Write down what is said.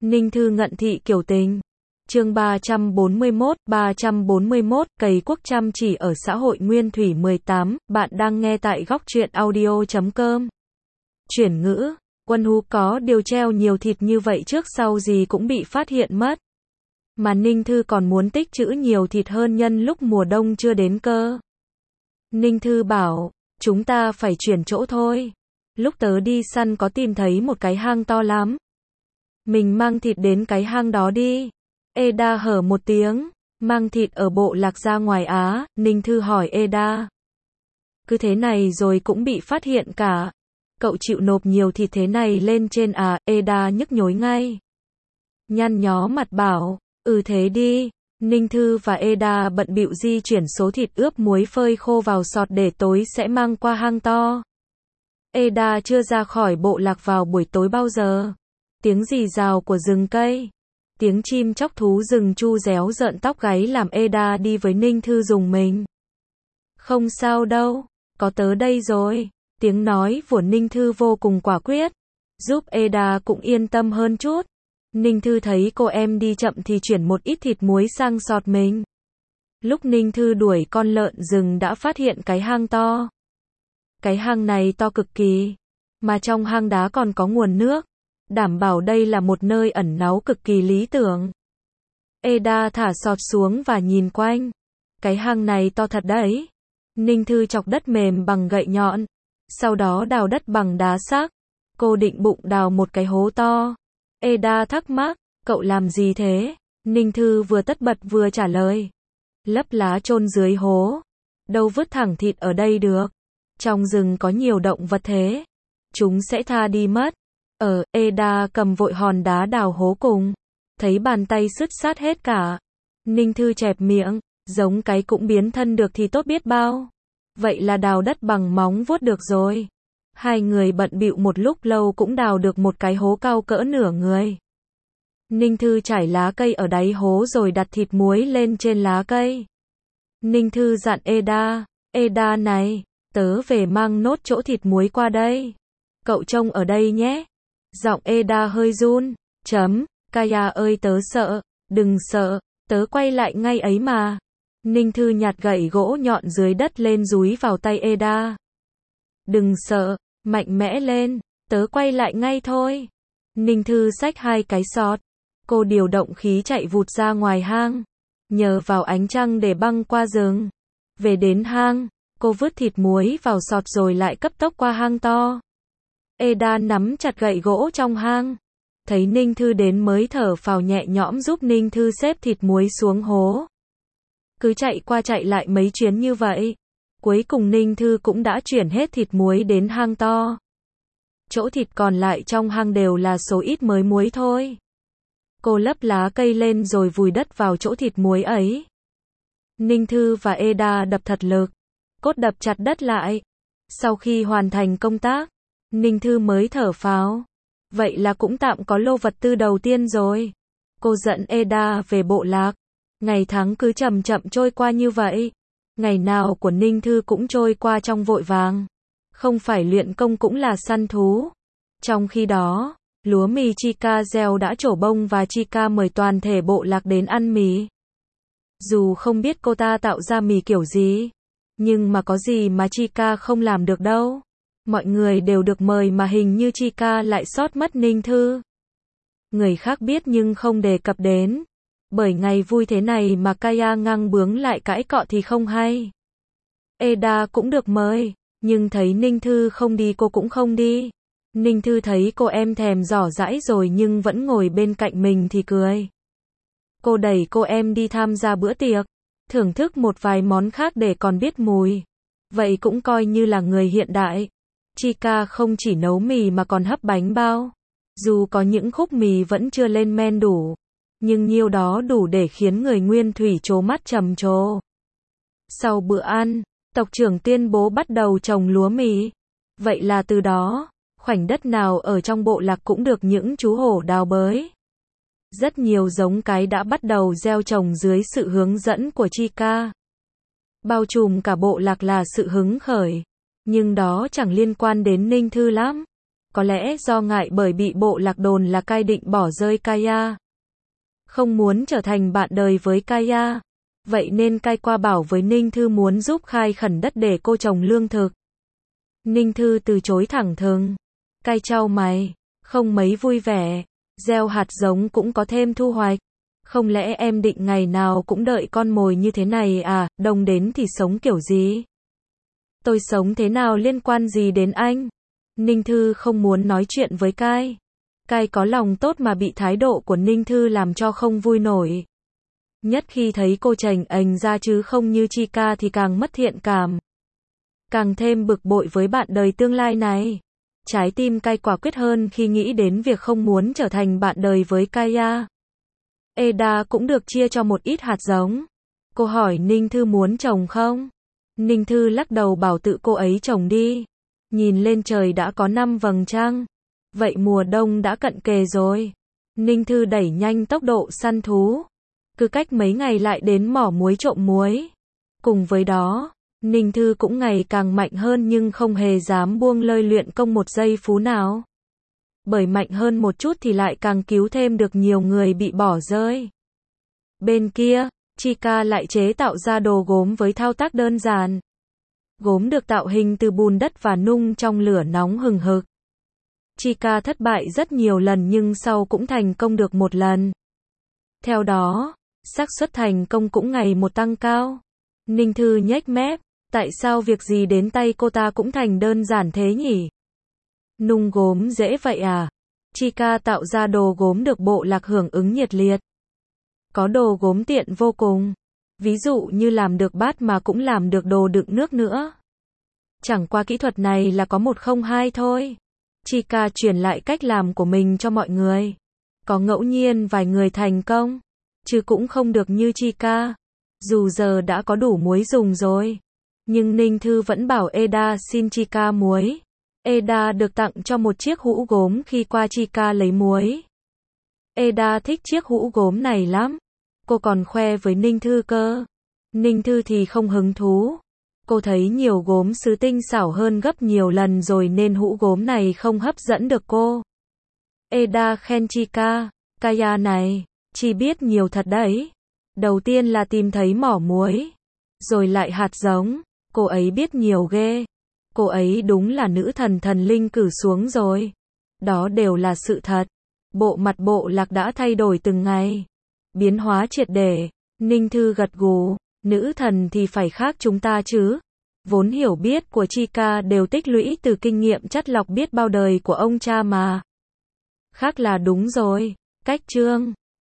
Ninh Thư ngận thị kiểu tình. Chương 341, cày quốc chăm chỉ ở xã hội Nguyên Thủy 18, bạn đang nghe tại góc truyện audio.com. Chuyển ngữ, Quân Hú có điều treo nhiều thịt như vậy trước sau gì cũng bị phát hiện mất. Mà Ninh Thư còn muốn tích trữ nhiều thịt hơn nhân lúc mùa đông chưa đến cơ. Ninh Thư bảo, chúng ta phải chuyển chỗ thôi. Lúc tớ đi săn có tìm thấy một cái hang to lắm. Mình mang thịt đến cái hang đó đi. Eda hở một tiếng, mang thịt ở bộ lạc ra ngoài á, Ninh Thư hỏi Eda. Cứ thế này rồi cũng bị phát hiện cả. Cậu chịu nộp nhiều thịt thế này lên trên à, Eda nhức nhối ngay. Nhăn nhó mặt bảo, thế đi. Ninh Thư và Eda bận bịu di chuyển số thịt ướp muối phơi khô vào sọt để tối sẽ mang qua hang to. Eda chưa ra khỏi bộ lạc vào buổi tối bao giờ. Tiếng rì rào của rừng cây, tiếng chim chóc thú rừng chu réo rợn tóc gáy làm Eda đi với Ninh Thư rùng mình. Không sao đâu, có tớ đây rồi. Tiếng nói của Ninh Thư vô cùng quả quyết, giúp Eda cũng yên tâm hơn chút. Ninh Thư thấy cô em đi chậm thì chuyển một ít thịt muối sang sọt mình. Lúc Ninh Thư đuổi con lợn rừng đã phát hiện cái hang to. Cái hang này to cực kỳ, mà trong hang đá còn có nguồn nước, đảm bảo đây là một nơi ẩn náu cực kỳ lý tưởng. Eda thả sọt xuống và nhìn quanh. Cái hang này to thật đấy. Ninh Thư chọc đất mềm bằng gậy nhọn, sau đó đào đất bằng đá xác. Cô định bụng đào một cái hố to. Eda thắc mắc, cậu làm gì thế? Ninh Thư vừa tất bật vừa trả lời. Lấp lá chôn dưới hố. Đâu vứt thẳng thịt ở đây được. Trong rừng có nhiều động vật thế. Chúng sẽ tha đi mất. Eda cầm vội hòn đá đào hố cùng. Thấy bàn tay sứt sát hết cả. Ninh Thư chẹp miệng, giống cái cũng biến thân được thì tốt biết bao. Vậy là đào đất bằng móng vuốt được rồi. Hai người bận bịu một lúc lâu cũng đào được một cái hố cao cỡ nửa người. Ninh Thư trải lá cây ở đáy hố rồi đặt thịt muối lên trên lá cây. Ninh Thư dặn Eda này, tớ về mang nốt chỗ thịt muối qua đây. Cậu trông ở đây nhé. Giọng Eda hơi run. Kaya ơi tớ sợ. Đừng sợ, tớ quay lại ngay ấy mà. Ninh Thư nhặt gậy gỗ nhọn dưới đất lên dúi vào tay Eda. Đừng sợ, mạnh mẽ lên, tớ quay lại ngay thôi. Ninh Thư xách hai cái sọt. Cô điều động khí chạy vụt ra ngoài hang. Nhờ vào ánh trăng để băng qua rừng. Về đến hang, cô vứt thịt muối vào sọt rồi lại cấp tốc qua hang to. Eda nắm chặt gậy gỗ trong hang. Thấy Ninh Thư đến mới thở phào nhẹ nhõm giúp Ninh Thư xếp thịt muối xuống hố. Cứ chạy qua chạy lại mấy chuyến như vậy. Cuối cùng Ninh Thư cũng đã chuyển hết thịt muối đến hang to. Chỗ thịt còn lại trong hang đều là số ít mới muối thôi. Cô lấp lá cây lên rồi vùi đất vào chỗ thịt muối ấy. Ninh Thư và Eda đập thật lực. Cốt đập chặt đất lại. Sau khi hoàn thành công tác, Ninh Thư mới thở phào. Vậy là cũng tạm có lô vật tư đầu tiên rồi. Cô dẫn Eda về bộ lạc. Ngày tháng cứ chậm chậm trôi qua như vậy. Ngày nào của Ninh Thư cũng trôi qua trong vội vàng. Không phải luyện công cũng là săn thú. Trong khi đó, lúa mì Chica gieo đã trổ bông và Chica mời toàn thể bộ lạc đến ăn mì. Dù không biết cô ta tạo ra mì kiểu gì, nhưng mà có gì mà Chica không làm được đâu. Mọi người đều được mời mà hình như Chica lại sót mất Ninh Thư. Người khác biết nhưng không đề cập đến. Bởi ngày vui thế này mà Kaya ngang bướng lại cãi cọ thì không hay. Eda cũng được mời, nhưng thấy Ninh Thư không đi cô cũng không đi. Ninh Thư thấy cô em thèm giỏ giãi rồi nhưng vẫn ngồi bên cạnh mình thì cười. Cô đẩy cô em đi tham gia bữa tiệc, thưởng thức một vài món khác để còn biết mùi. Vậy cũng coi như là người hiện đại. Chica không chỉ nấu mì mà còn hấp bánh bao. Dù có những khúc mì vẫn chưa lên men đủ, nhưng nhiêu đó đủ để khiến người Nguyên Thủy trố mắt trầm trồ. Sau bữa ăn, tộc trưởng tuyên bố bắt đầu trồng lúa mì. Vậy là từ đó, khoảnh đất nào ở trong bộ lạc cũng được những chú hổ đào bới. Rất nhiều giống cái đã bắt đầu gieo trồng dưới sự hướng dẫn của Chica. Bao trùm cả bộ lạc là sự hứng khởi. Nhưng đó chẳng liên quan đến Ninh Thư lắm. Có lẽ do ngại bởi bị bộ lạc đồn là Kai định bỏ rơi Kaya. Không muốn trở thành bạn đời với Kaya. Vậy nên Kai qua bảo với Ninh Thư muốn giúp khai khẩn đất để cô trồng lương thực. Ninh Thư từ chối thẳng thừng. Kai chau mày, không mấy vui vẻ. Gieo hạt giống cũng có thêm thu hoạch. Không lẽ em định ngày nào cũng đợi con mồi như thế này à, đông đến thì sống kiểu gì? Tôi sống thế nào liên quan gì đến anh? Ninh Thư không muốn nói chuyện với Kai. Kai có lòng tốt mà bị thái độ của Ninh Thư làm cho không vui nổi. Nhất khi thấy cô chảnh ành ra chứ không như Chika thì càng mất thiện cảm. Càng thêm bực bội với bạn đời tương lai này. Trái tim Kai quả quyết hơn khi nghĩ đến việc không muốn trở thành bạn đời với Kaya. Eda cũng được chia cho một ít hạt giống. Cô hỏi Ninh Thư muốn trồng không? Ninh Thư lắc đầu bảo tự cô ấy trồng đi. Nhìn lên trời đã có 5 vầng trăng. Vậy mùa đông đã cận kề rồi. Ninh Thư đẩy nhanh tốc độ săn thú. Cứ cách mấy ngày lại đến mỏ muối trộm muối. Cùng với đó, Ninh Thư cũng ngày càng mạnh hơn nhưng không hề dám buông lơi luyện công một giây phút nào. Bởi mạnh hơn một chút thì lại càng cứu thêm được nhiều người bị bỏ rơi. Bên kia, Chika lại chế tạo ra đồ gốm với thao tác đơn giản. Gốm được tạo hình từ bùn đất và nung trong lửa nóng hừng hực. Chika thất bại rất nhiều lần nhưng sau cũng thành công được một lần. Theo đó, xác suất thành công cũng ngày một tăng cao. Ninh Thư nhếch mép, tại sao việc gì đến tay cô ta cũng thành đơn giản thế nhỉ? Nung gốm dễ vậy à? Chika tạo ra đồ gốm được bộ lạc hưởng ứng nhiệt liệt. Có đồ gốm tiện vô cùng. Ví dụ như làm được bát mà cũng làm được đồ đựng nước nữa. Chẳng qua kỹ thuật này là có 102 thôi. Chika truyền lại cách làm của mình cho mọi người. Có ngẫu nhiên vài người thành công, chứ cũng không được như Chika. Dù giờ đã có đủ muối dùng rồi. Nhưng Ninh Thư vẫn bảo Eda xin Chika muối. Eda được tặng cho một chiếc hũ gốm khi qua Chika lấy muối. Eda thích chiếc hũ gốm này lắm. Cô còn khoe với Ninh Thư cơ. Ninh Thư thì không hứng thú. Cô thấy nhiều gốm sứ tinh xảo hơn gấp nhiều lần rồi nên hũ gốm này không hấp dẫn được cô. Eda khen Chika, Kaya này, chi biết nhiều thật đấy. Đầu tiên là tìm thấy mỏ muối, rồi lại hạt giống, cô ấy biết nhiều ghê. Cô ấy đúng là nữ thần thần linh cử xuống rồi. Đó đều là sự thật. Bộ mặt bộ lạc đã thay đổi từng ngày. Biến hóa triệt để. Ninh Thư gật gù, nữ thần thì phải khác chúng ta chứ. Vốn hiểu biết của Chika đều tích lũy từ kinh nghiệm chắt lọc biết bao đời của ông cha mà. Khác là đúng rồi. Cách chương